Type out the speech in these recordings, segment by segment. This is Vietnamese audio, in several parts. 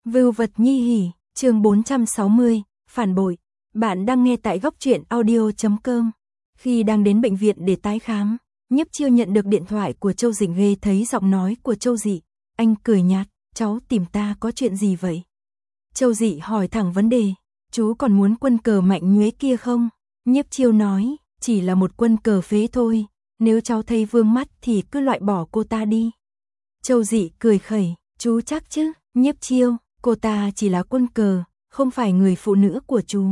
Vưu vật nhi hỉ, chương 460, phản bội. Bạn đang nghe tại góc truyện audio.com. Khi đang đến bệnh viện để tái khám, Nhiếp Chiêu nhận được điện thoại của Châu Dị, nghe thấy giọng nói của Châu Dị, anh cười nhạt, cháu tìm ta có chuyện gì vậy? Châu Dị hỏi thẳng vấn đề, chú còn muốn quân cờ mạnh nhuế kia không? Nhiếp Chiêu nói, chỉ là một quân cờ phế thôi, nếu cháu thấy vương mắt thì cứ loại bỏ cô ta đi. Châu Dị cười khẩy, chú chắc chứ? Nhiếp Chiêu, cô ta chỉ là quân cờ, không phải người phụ nữ của chú.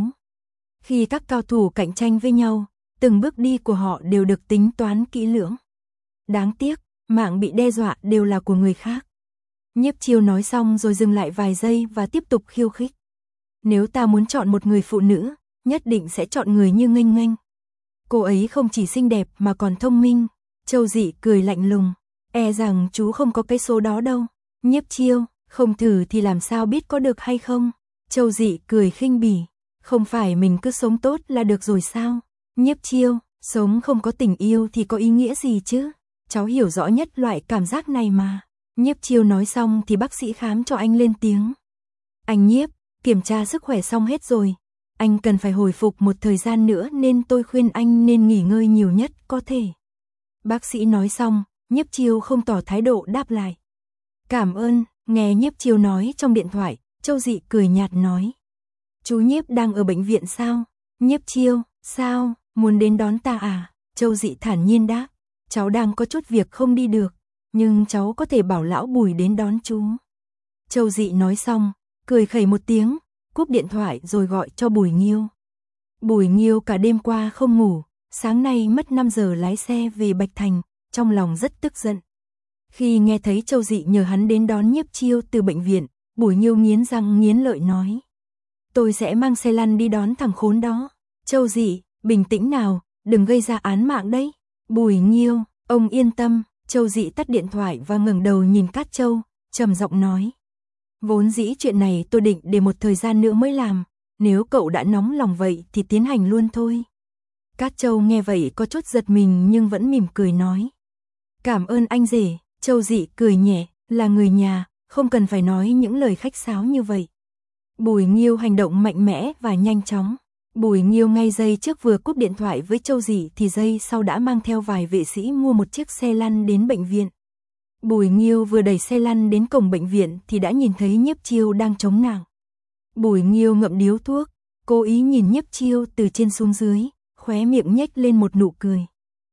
Khi các cao thủ cạnh tranh với nhau, từng bước đi của họ đều được tính toán kỹ lưỡng. Đáng tiếc, mạng bị đe dọa đều là của người khác. Nhiếp Chiêu nói xong rồi dừng lại vài giây và tiếp tục khiêu khích. Nếu ta muốn chọn một người phụ nữ, nhất định sẽ chọn người như Nghênh Nghênh. Cô ấy không chỉ xinh đẹp mà còn thông minh. Châu Dị cười lạnh lùng, e rằng chú không có cái số đó đâu. Nhiếp Chiêu, không thử thì làm sao biết có được hay không? Châu Dị cười khinh bỉ, không phải mình cứ sống tốt là được rồi sao? Nhiếp Chiêu, sống không có tình yêu thì có ý nghĩa gì chứ? Cháu hiểu rõ nhất loại cảm giác này mà. Nhiếp Chiêu nói xong thì bác sĩ khám cho anh lên tiếng. Anh Nhiếp, kiểm tra sức khỏe xong hết rồi. Anh cần phải hồi phục một thời gian nữa nên tôi khuyên anh nên nghỉ ngơi nhiều nhất có thể. Bác sĩ nói xong, Nhiếp Chiêu không tỏ thái độ đáp lại. Cảm ơn, nghe Nhiếp Chiêu nói trong điện thoại, Châu Dị cười nhạt nói. Chú Nhiếp đang ở bệnh viện sao? Nhiếp Chiêu, sao, muốn đến đón ta à? Châu Dị thản nhiên đáp, cháu đang có chút việc không đi được, nhưng cháu có thể bảo lão Bùi đến đón chú. Châu Dị nói xong, cười khẩy một tiếng, cúp điện thoại rồi gọi cho Bùi Nghiêu. Bùi Nghiêu cả đêm qua không ngủ, sáng nay mất 5 giờ lái xe về Bạch Thành, trong lòng rất tức giận. Khi nghe thấy Châu Dị nhờ hắn đến đón Nhiếp Chiêu từ bệnh viện, Bùi Nghiêu nghiến răng nghiến lợi nói. Tôi sẽ mang xe lăn đi đón thằng khốn đó. Châu Dị, bình tĩnh nào, đừng gây ra án mạng đấy. Bùi Nghiêu, ông yên tâm. Châu Dị tắt điện thoại và ngẩng đầu nhìn Cát Châu, trầm giọng nói. Vốn dĩ chuyện này tôi định để một thời gian nữa mới làm, nếu cậu đã nóng lòng vậy thì tiến hành luôn thôi. Cát Châu nghe vậy có chút giật mình nhưng vẫn mỉm cười nói. Cảm ơn anh rể. Châu Dị cười nhẹ, là người nhà, không cần phải nói những lời khách sáo như vậy. Bùi Nghiêu hành động mạnh mẽ và nhanh chóng. Bùi Nghiêu ngay giây trước vừa cúp điện thoại với Châu Dị thì giây sau đã mang theo vài vệ sĩ mua một chiếc xe lăn đến bệnh viện. Bùi Nghiêu vừa đẩy xe lăn đến cổng bệnh viện thì đã nhìn thấy Nhiếp Chiêu đang chống nàng. Bùi Nghiêu ngậm điếu thuốc, cố ý nhìn Nhiếp Chiêu từ trên xuống dưới, khóe miệng nhếch lên một nụ cười.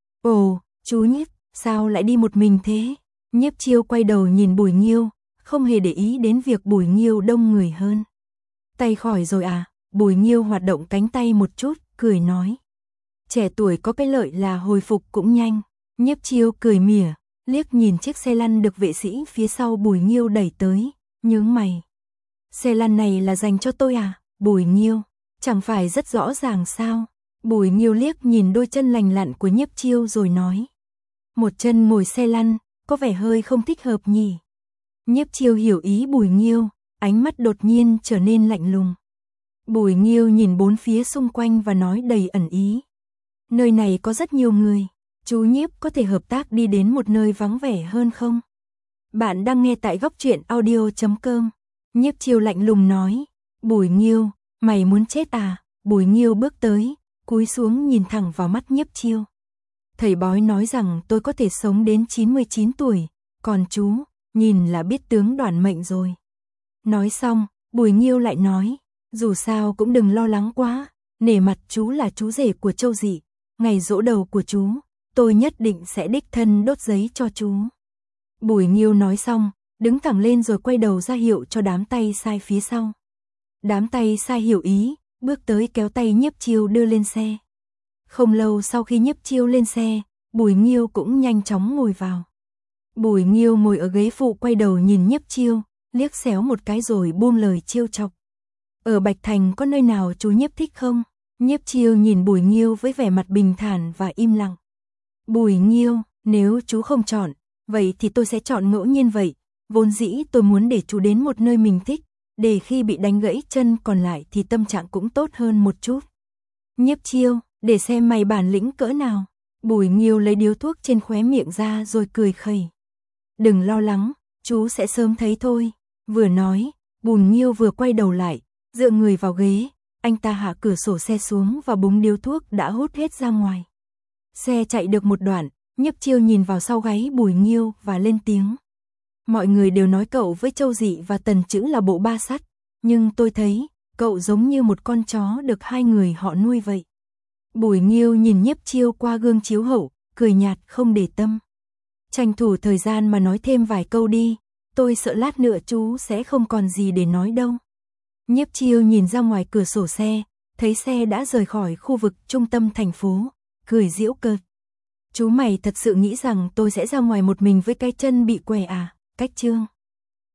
Ồ, chú Nhiếp, sao lại đi một mình thế? Nhiếp Chiêu quay đầu nhìn Bùi Nghiêu, không hề để ý đến việc Bùi Nghiêu đông người hơn. Tay khỏi rồi à? Bùi Nghiêu hoạt động cánh tay một chút, cười nói. Trẻ tuổi có cái lợi là hồi phục cũng nhanh. Nhiếp Chiêu cười mỉa, liếc nhìn chiếc xe lăn được vệ sĩ phía sau Bùi Nghiêu đẩy tới, nhướng mày. Xe lăn này là dành cho tôi à? Bùi Nghiêu, chẳng phải rất rõ ràng sao? Bùi Nghiêu liếc nhìn đôi chân lành lặn của Nhiếp Chiêu rồi nói. Một chân ngồi xe lăn, có vẻ hơi không thích hợp nhỉ. Nhiếp Chiêu hiểu ý Bùi Nghiêu, ánh mắt đột nhiên trở nên lạnh lùng. Bùi Nghiêu nhìn bốn phía xung quanh và nói đầy ẩn ý. Nơi này có rất nhiều người, chú Nhiếp có thể hợp tác đi đến một nơi vắng vẻ hơn không? Bạn đang nghe tại góc truyện audio.com. Nhiếp Chiêu lạnh lùng nói. Bùi Nghiêu, mày muốn chết à? Bùi Nghiêu bước tới, cúi xuống nhìn thẳng vào mắt Nhiếp Chiêu. Thầy bói nói rằng tôi có thể sống đến 99 tuổi, còn chú, nhìn là biết tướng đoản mệnh rồi. Nói xong, Bùi Nghiêu lại nói, dù sao cũng đừng lo lắng quá, nể mặt chú là chú rể của Châu Dị, ngày giỗ đầu của chú, tôi nhất định sẽ đích thân đốt giấy cho chú. Bùi Nghiêu nói xong, đứng thẳng lên rồi quay đầu ra hiệu cho đám tay sai phía sau. Đám tay sai hiểu ý, bước tới kéo tay Nhiếp Chiêu đưa lên xe. Không lâu sau khi Nhiếp Chiêu lên xe, Bùi Nghiêu cũng nhanh chóng ngồi vào. Bùi Nghiêu ngồi ở ghế phụ quay đầu nhìn Nhiếp Chiêu, liếc xéo một cái rồi buông lời trêu chọc. Ở Bạch Thành có nơi nào chú Nhiếp thích không? Nhiếp Chiêu nhìn Bùi Nghiêu với vẻ mặt bình thản và im lặng. Bùi Nghiêu, nếu chú không chọn, vậy thì tôi sẽ chọn ngẫu nhiên vậy. Vốn dĩ tôi muốn để chú đến một nơi mình thích, để khi bị đánh gãy chân còn lại thì tâm trạng cũng tốt hơn một chút. Nhiếp Chiêu, để xem mày bản lĩnh cỡ nào. Bùi Nghiêu lấy điếu thuốc trên khóe miệng ra rồi cười khẩy. Đừng lo lắng, chú sẽ sớm thấy thôi. Vừa nói, Bùn Nghiêu vừa quay đầu lại, dựa người vào ghế, anh ta hạ cửa sổ xe xuống và búng điếu thuốc đã hút hết ra ngoài. Xe chạy được một đoạn, Nhiếp Chiêu nhìn vào sau gáy Bùi Nghiêu và lên tiếng. Mọi người đều nói cậu với Châu Dị và Tần Chữ là bộ ba sắt, nhưng tôi thấy, cậu giống như một con chó được hai người họ nuôi vậy. Bùi Nghiêu nhìn Nhiếp Chiêu qua gương chiếu hậu, cười nhạt không để tâm. Tranh thủ thời gian mà nói thêm vài câu đi, tôi sợ lát nữa chú sẽ không còn gì để nói đâu. Nhiếp Chiêu nhìn ra ngoài cửa sổ xe, thấy xe đã rời khỏi khu vực trung tâm thành phố, cười giễu cợt. Chú mày thật sự nghĩ rằng tôi sẽ ra ngoài một mình với cái chân bị què à, Cách Trương?